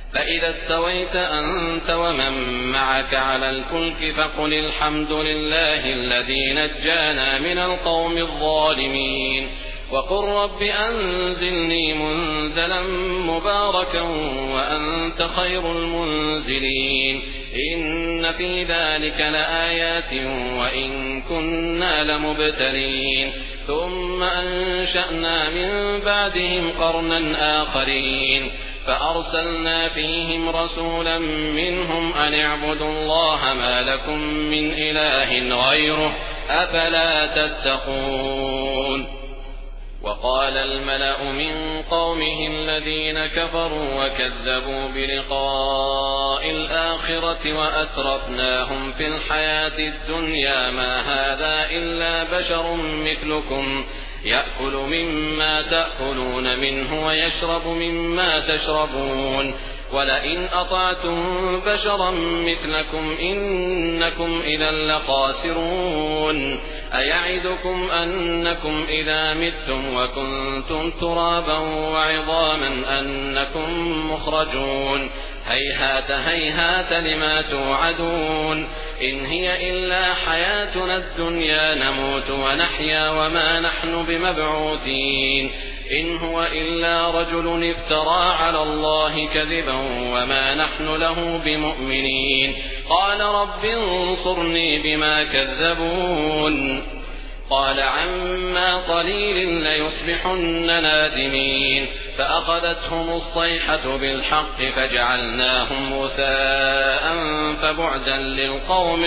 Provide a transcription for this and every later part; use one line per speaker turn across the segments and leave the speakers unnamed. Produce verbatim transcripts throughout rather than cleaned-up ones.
فإذا استويت أنت ومن معك على الفلك فقل الحمد لله الذي نجانا من القوم الظالمين وقل رب أنزلني منزلا مباركا وأنت خير المنزلين إن في ذلك لآيات وإن كنا لمبتلين ثم أنشأنا من بعدهم قرنا آخرين فأرسلنا فيهم رسولا منهم أن اعبدوا الله ما لكم من إله غيره أفلا تتقون وقال الملأ من قومه الذين كفروا وكذبوا بلقاء الآخرة وأترفناهم في الحياة الدنيا ما هذا إلا بشر مثلكم يأكل مما تأكلون منه ويشرب مما تشربون ولئن أطعتم بشرا مثلكم إنكم إذا لخاسرون أيعدكم أنكم إذا متم وكنتم ترابا وعظاما أنكم مخرجون هيهات هيهات لما توعدون إن هي إلا حياتنا الدنيا نموت ونحيا وما نحن بمبعوثين إن هو إلا رجل افترى على الله كذبا وما نحن له بمؤمنين قال رب انصرني بما كذبون قال عما قليل ليصبحن نادمين فأخذتهم الصيحة بالحق فجعلناهم غثاء فبعدا للقوم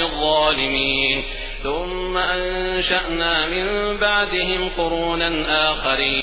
الظالمين ثم أنشأنا من بعدهم قرونا آخرين